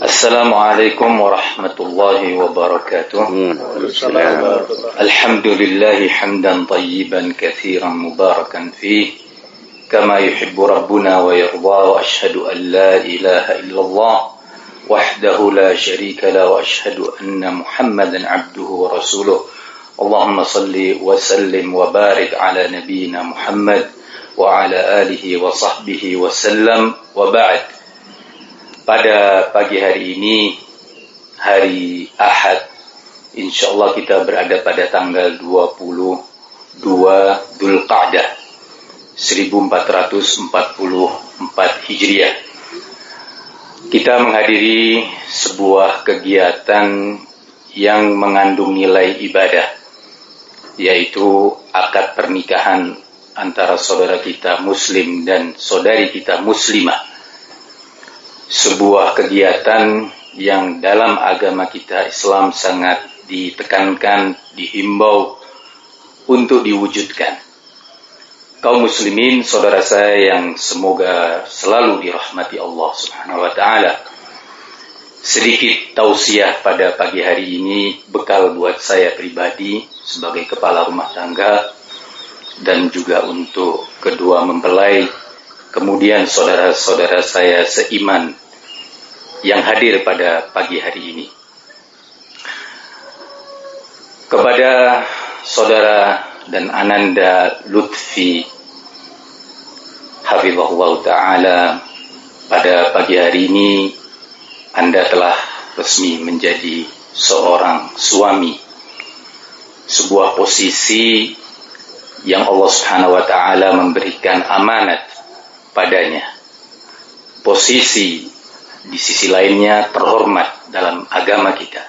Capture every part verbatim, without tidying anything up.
Assalamualaikum warahmatullahi wabarakatuh. Alhamdulillahi hamdan tayyiban katsiran mubarakan fih kama yuhibbu rabbuna wa yarda, wa ashhadu an la ilaha illallah wahdahu la syarika la, wa ashhadu anna Muhammadan abduhu wa rasuluh. Allahumma salli wa sallim wa barik ala nabiyyina Muhammad wa ala alihi wa sahbihi wa sallam, wa ba'd. Pada pagi hari ini, hari Ahad, insyaallah kita berada pada tanggal dua puluh dua Dzulqa'dah seribu empat ratus empat puluh empat Hijriah. Kita menghadiri sebuah kegiatan yang mengandung nilai ibadah, yaitu akad pernikahan antara saudara kita muslim dan saudari kita muslimah. Sebuah kegiatan yang dalam agama kita Islam sangat ditekankan, dihimbau untuk diwujudkan. Kaum muslimin, saudara saya yang semoga selalu dirahmati Allah Subhanahu wa taala. Sedikit tausiah pada pagi hari ini, bekal buat saya pribadi sebagai kepala rumah tangga dan juga untuk kedua mempelai, kemudian saudara-saudara saya seiman yang hadir pada pagi hari ini. Kepada saudara dan Ananda Lutfi hafizahullah ta'ala, pada pagi hari ini Anda telah resmi menjadi seorang suami. Sebuah posisi yang Allah Subhanahu wa ta'ala memberikan amanat padanya. Posisi di sisi lainnya terhormat dalam agama kita.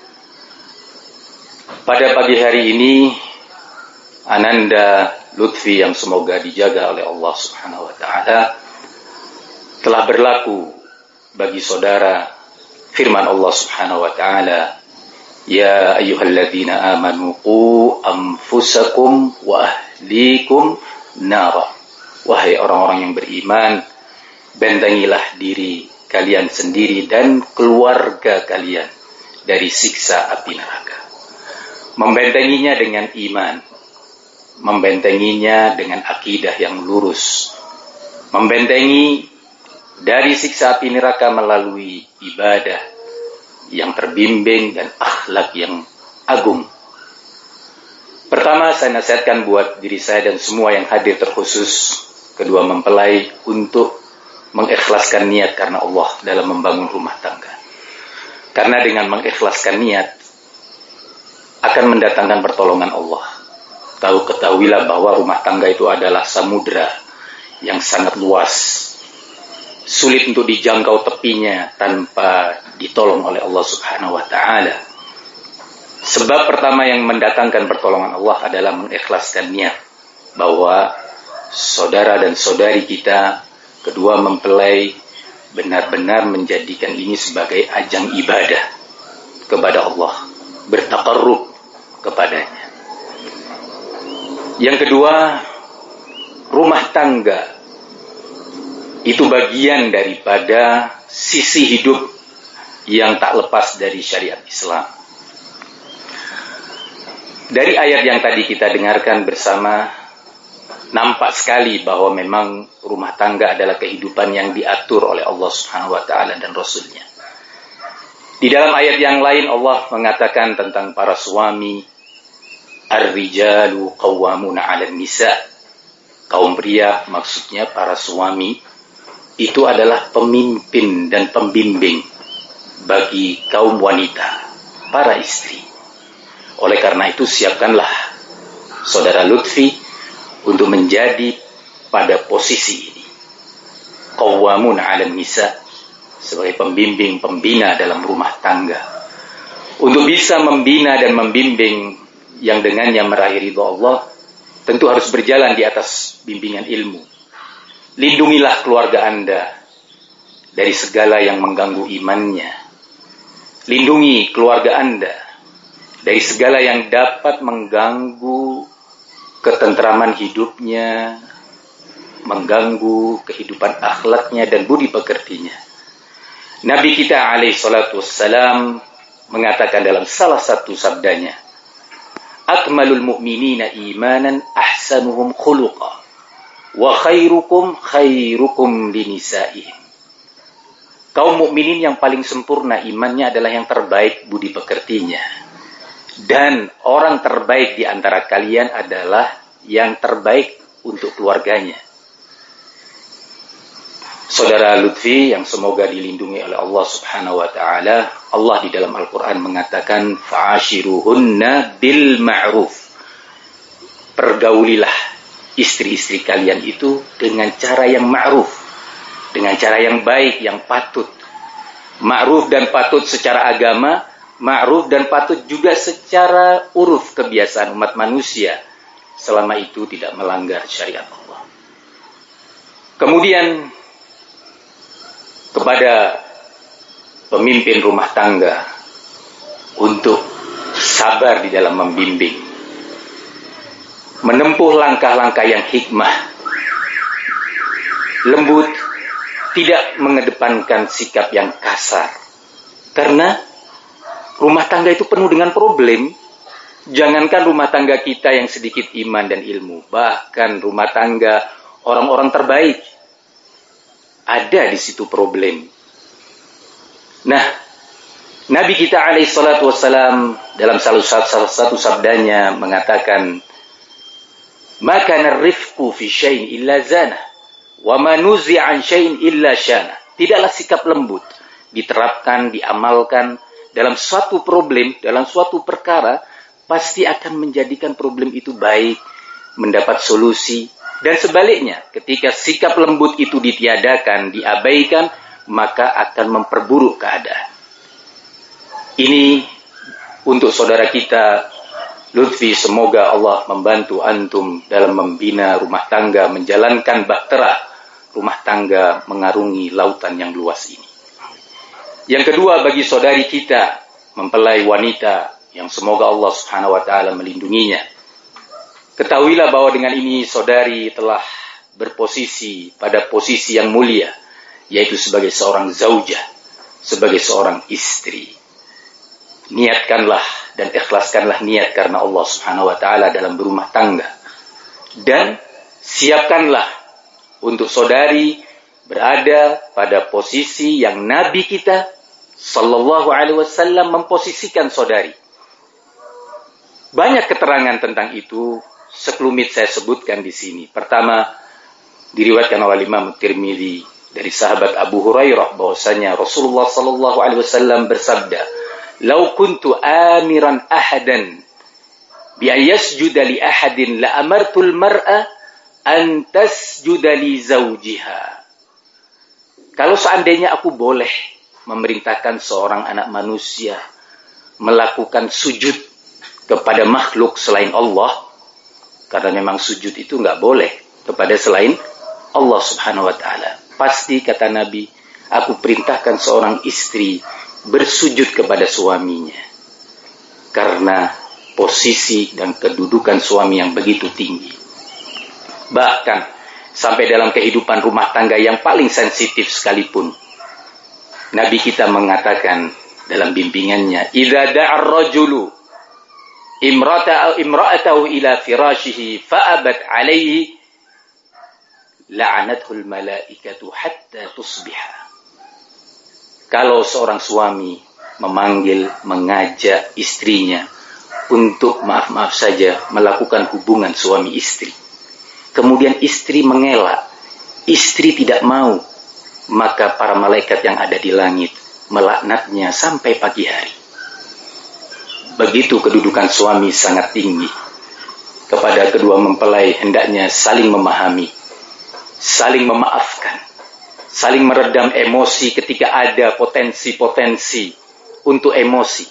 Pada pagi hari ini, Ananda Lutfi yang semoga dijaga oleh Allah Subhanahu wa taala telah berlaku bagi saudara firman Allah Subhanahu wa taala, ya ayyuhalladzina amanu qu anfusakum wa ahlikum nara. Wahai orang-orang yang beriman, bentengilah diri kalian sendiri dan keluarga kalian dari siksa api neraka. Membentenginya dengan iman, membentenginya dengan akidah yang lurus, membentengi dari siksa api neraka melalui ibadah yang terbimbing dan akhlak yang agung. Pertama, saya nasihatkan buat diri saya dan semua yang hadir, terkhusus kedua mempelai, untuk mengikhlaskan niat karena Allah dalam membangun rumah tangga. Karena dengan mengikhlaskan niat akan mendatangkan pertolongan Allah. Tahu ketahuilah bahwa rumah tangga itu adalah samudra yang sangat luas, sulit untuk dijangkau tepinya tanpa ditolong oleh Allah Subhanahu wa taala. Sebab pertama yang mendatangkan pertolongan Allah adalah mengikhlaskan niat bahwa saudara dan saudari kita, kedua mempelai, benar-benar menjadikan ini sebagai ajang ibadah kepada Allah, bertaqarrub kepadanya. Yang kedua, rumah tangga itu bagian daripada sisi hidup yang tak lepas dari syariat Islam. Dari ayat yang tadi kita dengarkan bersama, nampak sekali bahwa memang rumah tangga adalah kehidupan yang diatur oleh Allah Subhanahu wa taala dan Rasul-Nya. Di dalam ayat yang lain Allah mengatakan tentang para suami, ar-rijalu qawwamuna 'alan nisa. Kaum pria, maksudnya para suami, itu adalah pemimpin dan pembimbing bagi kaum wanita, para istri. Oleh karena itu, siapkanlah saudara Lutfi untuk menjadi pada posisi ini, qawwamun 'alan nisa, sebagai pembimbing, pembina dalam rumah tangga. Untuk bisa membina dan membimbing yang dengannya meraih ridha Allah, tentu harus berjalan di atas bimbingan ilmu. Lindungilah keluarga Anda dari segala yang mengganggu imannya. Lindungi keluarga Anda dari segala yang dapat mengganggu ketentraman hidupnya, mengganggu kehidupan akhlaknya dan budi pekertinya. Nabi kita alaihi salatu wassalam mengatakan dalam salah satu sabdanya, akmalul mu'minina imanan ahsanuhum khuluqa wa khairukum khairukum linisa'ihim. Kaum mukminin yang paling sempurna imannya adalah yang terbaik budi pekertinya. Dan orang terbaik di antara kalian adalah yang terbaik untuk keluarganya. Saudara Lutfi yang semoga dilindungi oleh Allah Subhanahu wa taala, Allah di dalam Al-Qur'an mengatakan fa'ashiruhunna bil ma'ruf. Pergaulilah istri-istri kalian itu dengan cara yang ma'ruf, dengan cara yang baik, yang patut. Ma'ruf dan patut secara agama, ma'ruf dan patut juga secara uruf kebiasaan umat manusia, selama itu tidak melanggar syariat Allah. Kemudian kepada pemimpin rumah tangga untuk sabar di dalam membimbing, menempuh langkah-langkah yang hikmah, lembut, tidak mengedepankan sikap yang kasar. Karena rumah tangga itu penuh dengan problem. Jangankan rumah tangga kita yang sedikit iman dan ilmu, bahkan rumah tangga orang-orang terbaik, ada di situ problem. Nah, Nabi kita alaihi salatu wassalam dalam salah satu sabdanya mengatakan, maka narifku fi syai'in illa zana, wa manuzi an syai'in illa syana. Tidaklah sikap lembut diterapkan, diamalkan dalam suatu problem, dalam suatu perkara, pasti akan menjadikan problem itu baik, mendapat solusi. Dan sebaliknya, ketika sikap lembut itu ditiadakan, diabaikan, maka akan memperburuk keadaan. Ini untuk saudara kita Lutfi, semoga Allah membantu antum dalam membina rumah tangga, menjalankan bahtera rumah tangga mengarungi lautan yang luas ini. Yang kedua, bagi saudari kita, mempelai wanita yang semoga Allah Subhanahu wa taala melindunginya. Ketahuilah bahwa dengan ini saudari telah berposisi pada posisi yang mulia, yaitu sebagai seorang zaujah, sebagai seorang istri. Niatkanlah dan ikhlaskanlah niat karena Allah Subhanahu wa taala dalam berumah tangga. Dan siapkanlah untuk saudari berada pada posisi yang Nabi kita sallallahu alaihi wasallam memposisikan saudari. Banyak keterangan tentang itu, sekelumit saya sebutkan di sini. Pertama, diriwayatkan oleh Imam Tirmidzi dari sahabat Abu Hurairah bahwasanya Rasulullah sallallahu alaihi wasallam bersabda, "Lau kuntu amiran ahadan bi yasjuda li ahadin la amartul mar'a an tasjuda li zawjiha." Kalau seandainya aku boleh memerintahkan seorang anak manusia melakukan sujud kepada makhluk selain Allah, karena memang sujud itu nggak boleh kepada selain Allah Subhanahu wa taala. Pasti kata Nabi, aku perintahkan seorang istri bersujud kepada suaminya. Karena posisi dan kedudukan suami yang begitu tinggi. Bahkan sampai dalam kehidupan rumah tangga yang paling sensitif sekalipun, Nabi kita mengatakan dalam bimbingannya, "Idza da'a ar-rajulu imra'atahu imra'atahu ila firashihi fa'abat 'alaihi la'anathu al-malaikatu hatta tusbiha." Kalau seorang suami memanggil, mengajak istrinya untuk maaf-maaf saja melakukan hubungan suami istri, kemudian istri mengelak, istri tidak mau, maka para malaikat yang ada di langit melaknatnya sampai pagi hari. Begitu kedudukan suami sangat tinggi. Kepada kedua mempelai hendaknya saling memahami, saling memaafkan, saling meredam emosi ketika ada potensi-potensi untuk emosi.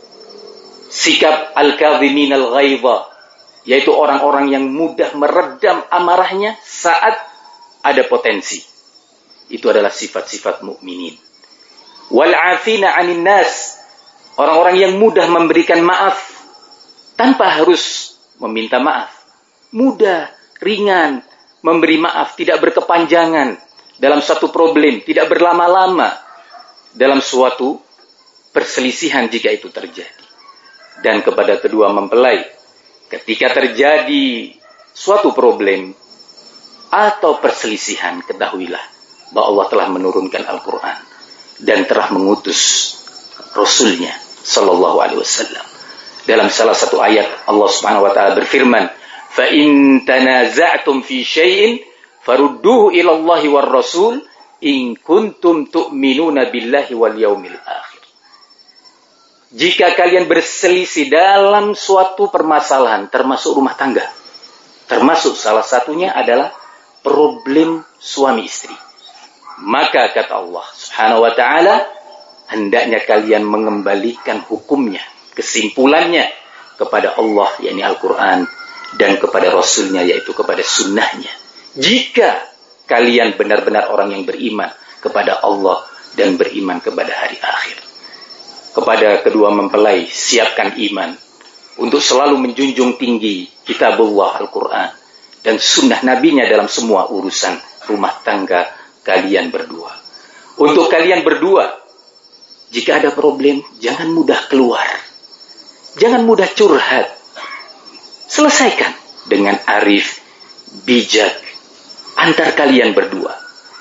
Sikap al-kadhimin al-ghaidha, yaitu orang-orang yang mudah meredam amarahnya saat ada potensi. Itu adalah sifat-sifat mukminin. Wal 'afina 'anil nas, orang-orang yang mudah memberikan maaf tanpa harus meminta maaf. Mudah, ringan memberi maaf, tidak berkepanjangan dalam satu problem, tidak berlama-lama. dalam suatu perselisihan jika itu terjadi. Dan kepada kedua mempelai, ketika terjadi suatu problem atau perselisihan, ketahuilah bahwa Allah telah menurunkan Al-Quran dan telah mengutus Rasulnya Sallallahu Alaihi Wasallam. Dalam salah satu ayat Allah Subhanahu Wa Taala berfirman, "Fa in tanaza'tum fi syai'in farudduhu ila Allahi war Rasul in kuntum tu'minuna billahi wal yaumil akhir." Jika kalian berselisih dalam suatu permasalahan, termasuk rumah tangga, termasuk salah satunya adalah problem suami istri, maka kata Allah Subhanahu Wa Taala, hendaknya kalian mengembalikan hukumnya, kesimpulannya kepada Allah, yakni Al-Quran, dan kepada Rasulnya, yaitu kepada sunnahnya. Jika kalian benar-benar orang yang beriman kepada Allah dan beriman kepada hari akhir. Kepada kedua mempelai, siapkan iman untuk selalu menjunjung tinggi kitabullah Al-Quran dan sunnah nabinya dalam semua urusan rumah tangga kalian berdua. Untuk kalian berdua, jika ada problem, jangan mudah keluar. Jangan mudah curhat. Selesaikan dengan arif, bijak, antar kalian berdua.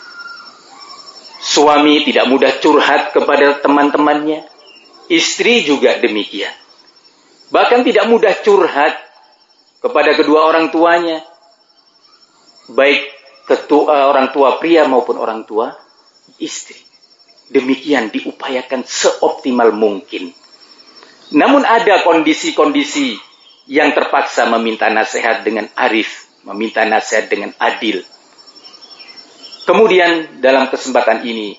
Suami tidak mudah curhat kepada teman-temannya. Istri juga demikian. Bahkan tidak mudah curhat kepada kedua orang tuanya. Baik ketua, orang tua pria maupun orang tua istri. Demikian diupayakan seoptimal mungkin. Namun ada kondisi-kondisi yang terpaksa meminta nasihat dengan arif, meminta nasihat dengan adil. Kemudian dalam kesempatan ini,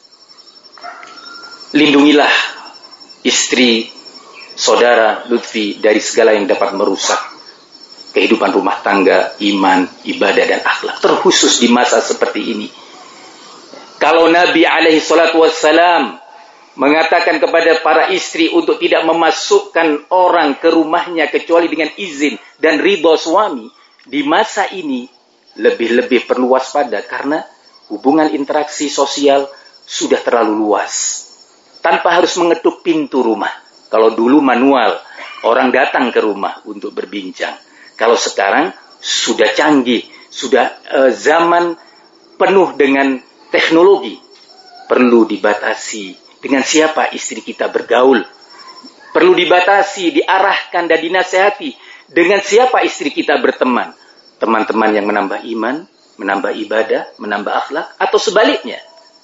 lindungilah istri, saudara Lutfi dari segala yang dapat merusak kehidupan rumah tangga, iman, ibadah, dan akhlak. Terkhusus di masa seperti ini. Kalau Nabi alaihi salatu wassalam mengatakan kepada para istri untuk tidak memasukkan orang ke rumahnya kecuali dengan izin dan ridho suami, di masa ini lebih-lebih perlu waspada karena hubungan interaksi sosial sudah terlalu luas. Tanpa harus mengetuk pintu rumah. Kalau dulu manual, orang datang ke rumah untuk berbincang. Kalau sekarang sudah canggih, sudah uh, zaman penuh dengan teknologi. Perlu dibatasi dengan siapa istri kita bergaul. Perlu dibatasi, diarahkan dan dinasehati dengan siapa istri kita berteman. Teman-teman yang menambah iman, menambah ibadah, menambah akhlak, atau sebaliknya.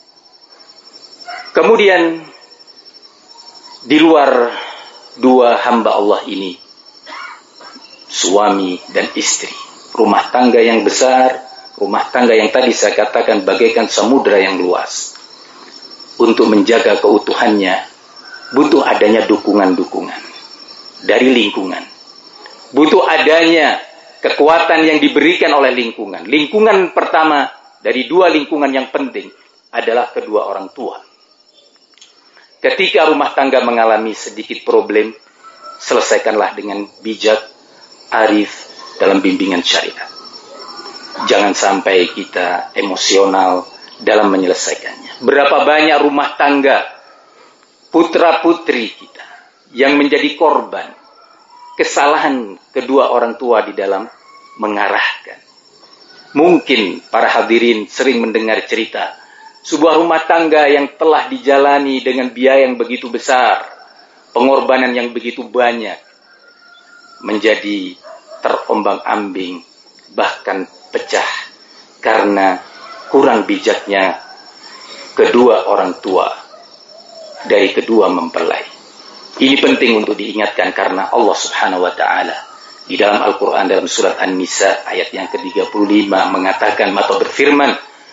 Kemudian di luar dua hamba Allah ini, suami dan istri, rumah tangga yang besar, rumah tangga yang tadi saya katakan bagaikan samudra yang luas. Untuk menjaga keutuhannya, butuh adanya dukungan-dukungan dari lingkungan. Butuh adanya kekuatan yang diberikan oleh lingkungan. Lingkungan pertama dari dua lingkungan yang penting adalah kedua orang tua. Ketika rumah tangga mengalami sedikit problem, selesaikanlah dengan bijak, arif, dalam bimbingan syariat. Jangan sampai kita emosional dalam menyelesaikannya. Berapa banyak rumah tangga, putra-putri kita, yang menjadi korban kesalahan kedua orang tua di dalam mengarahkan. Mungkin para hadirin sering mendengar cerita sebuah rumah tangga yang telah dijalani dengan biaya yang begitu besar, pengorbanan yang begitu banyak, menjadi terombang-ambing, bahkan pecah karena kurang bijaknya kedua orang tua dari kedua mempelai. Ini penting untuk diingatkan karena Allah Subhanahu wa taala di dalam Al-Qur'an dalam surat An-Nisa ayat yang ke tiga puluh lima mengatakan atau berfirman,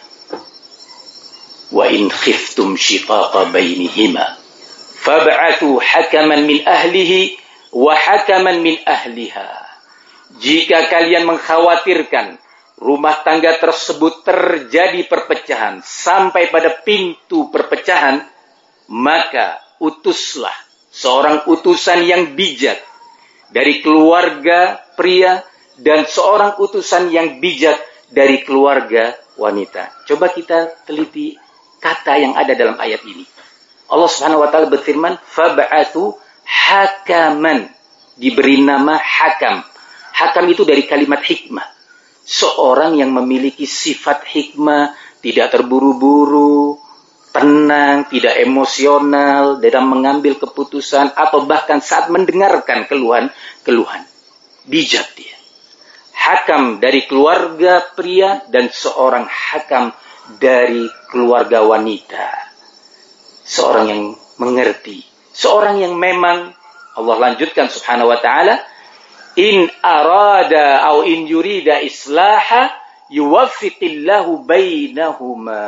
wa in khiftum shiqaqa bainihima fab'athu hakaman min ahlihi wa hakaman min ahliha. Jika kalian mengkhawatirkan rumah tangga tersebut terjadi perpecahan sampai pada pintu perpecahan, maka utuslah seorang utusan yang bijak dari keluarga pria dan seorang utusan yang bijak dari keluarga wanita. Coba kita teliti kata yang ada dalam ayat ini. Allah Subhanahu wa taala berfirman, "Fab'atsu hakaman." Diberi nama hakam. Hakam itu dari kalimat hikmah. Seorang yang memiliki sifat hikmah, tidak terburu-buru, tenang, tidak emosional dalam mengambil keputusan atau bahkan saat mendengarkan keluhan-keluhan. Bijak dia. Hakam dari keluarga pria dan seorang hakam dari keluarga wanita. Seorang yang mengerti. Seorang yang memang Allah lanjutkan subhanahu wa ta'ala, in arada au in yurida islaha yuwaffiqillahu bainahuma.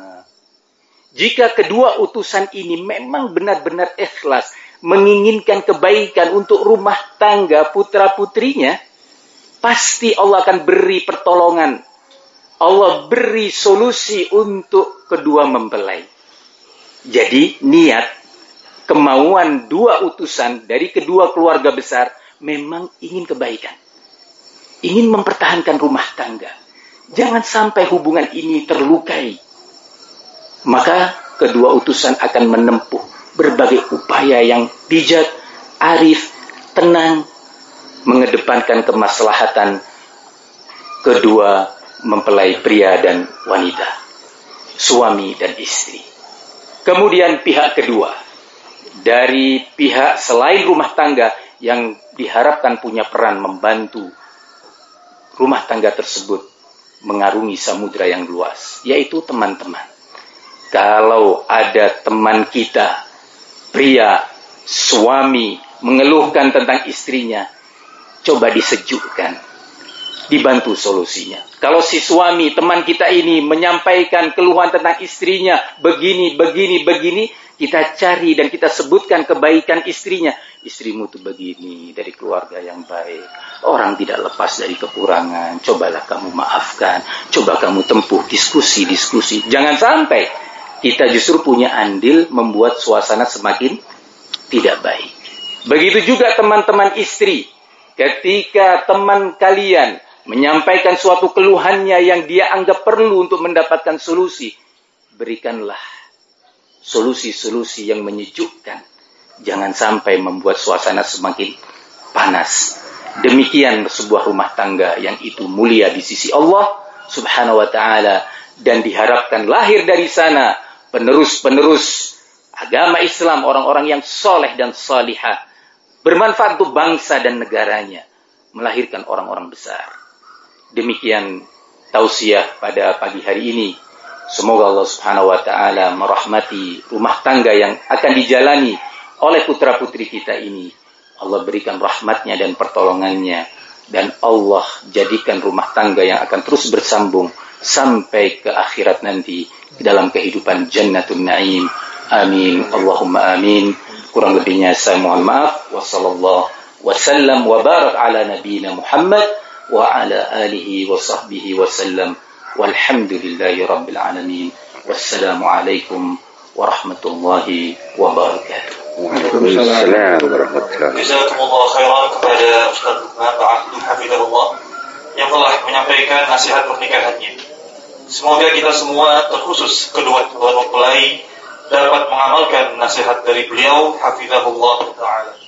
Jika kedua utusan ini memang benar-benar ikhlas, menginginkan kebaikan untuk rumah tangga putra-putrinya, pasti Allah akan beri pertolongan. Allah beri solusi untuk kedua mempelai. Jadi niat, kemauan dua utusan dari kedua keluarga besar memang ingin kebaikan. Ingin mempertahankan rumah tangga. Jangan sampai hubungan ini terlukai. Maka kedua utusan akan menempuh berbagai upaya yang bijak, arif, tenang, mengedepankan kemaslahatan kedua mempelai pria dan wanita, suami dan istri. Kemudian pihak kedua, dari pihak selain rumah tangga yang diharapkan punya peran membantu rumah tangga tersebut mengarungi samudra yang luas, yaitu teman-teman. Kalau ada teman kita, pria, suami, mengeluhkan tentang istrinya, coba disejukkan, dibantu solusinya. Kalau si suami, teman kita ini menyampaikan keluhan tentang istrinya, begini, begini, begini, kita cari dan kita sebutkan kebaikan istrinya. Istrimu tuh begini, dari keluarga yang baik. Orang tidak lepas dari kekurangan. Cobalah kamu maafkan. Coba kamu tempuh diskusi-diskusi. Jangan sampai kita justru punya andil membuat suasana semakin tidak baik. Begitu juga teman-teman istri. Ketika teman kalian menyampaikan suatu keluhannya yang dia anggap perlu untuk mendapatkan solusi, berikanlah solusi-solusi yang menyejukkan. Jangan sampai membuat suasana semakin panas. Demikian sebuah rumah tangga yang itu mulia di sisi Allah subhanahu wa ta'ala. Dan diharapkan lahir dari sana penerus-penerus agama Islam, orang-orang yang soleh dan salihah, bermanfaat untuk bangsa dan negaranya, melahirkan orang-orang besar. Demikian tausiah pada pagi hari ini. Semoga Allah subhanahu wa ta'ala merahmati rumah tangga yang akan dijalani oleh putra-putri kita ini. Allah berikan rahmatnya dan pertolongannya. Dan Allah jadikan rumah tangga yang akan terus bersambung sampai ke akhirat nanti, dalam kehidupan Jannatul Na'im. Amin. Allahumma amin. Kurang lebihnya saya mohon maaf. Wa sallallahu wa sallam wa barak ala nabiyina Muhammad wa ala alihi wa sahbihi wa sallam. Walhamdulillahi rabbil alamin. Wassalamu alaikum warahmatullahi wabarakatuh. Waalaikumsalam warahmatullahi wabarakatuh. Jazakumullah khairan kepada Ustaz Lukman Ba'abdu Hafizahullah yang telah menyampaikan nasihat pernikahannya. Semoga kita semua, terkhusus kedua calon mempelai, dapat mengamalkan nasihat dari beliau Hafizahullah Ta'ala.